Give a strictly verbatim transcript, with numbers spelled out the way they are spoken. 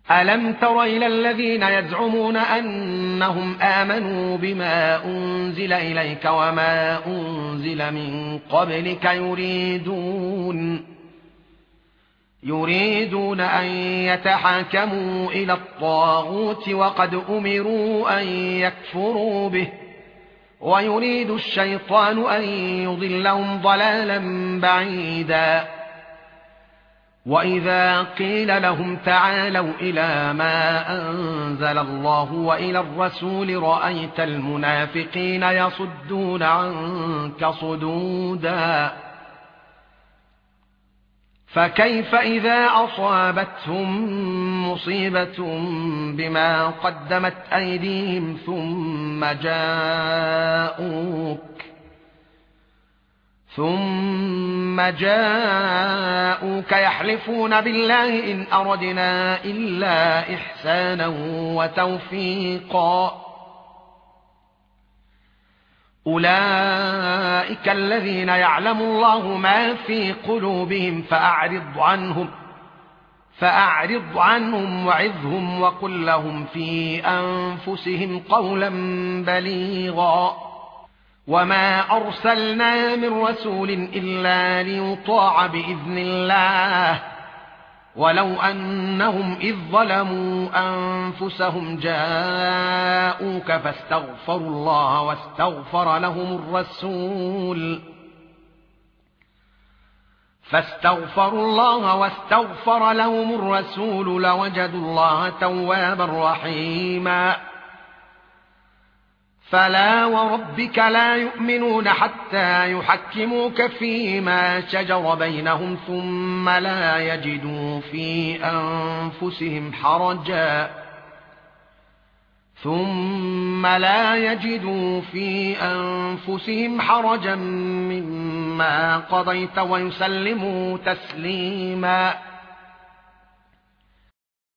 ألم تر إلى الذين يزعمون أنهم آمنوا بما أنزل إليك وما أنزل من قبلك يريدون يريدون أن يتحاكموا إلى الطاغوت وقد أمروا أن يكفروا به ويريد الشيطان أن يضلهم ضلالا بعيدا وإذا قيل لهم تعالوا إلى ما أنزل الله وإلى الرسول رأيت المنافقين يصدون عنك صدودا فكيف إذا أصابتهم مصيبة بما قدمت أيديهم ثم جاءوك ثم جاءوك يحلفون بالله إن أردنا إلا إحسانا وتوفيقا أولئك الذين يعلم الله ما في قلوبهم فأعرض عنهم فأعرض عنهم وعظهم وقل لهم في أنفسهم قولا بليغا وما أرسلنا من رسول إلا ليطاع بإذن الله ولو أنهم إذ ظلموا أنفسهم جاءوك فاستغفروا الله واستغفر لهم الرسول فاستغفروا الله واستغفر لهم الرسول لوجدوا الله توابا رحيما فلا وربك لا يؤمنون حتى يحكموك فيما شجر بينهم ثم لا يجدوا في أنفسهم حرجا ثم لا يجدوا في أنفسهم حرجا مما قضيت ويسلموا تسليما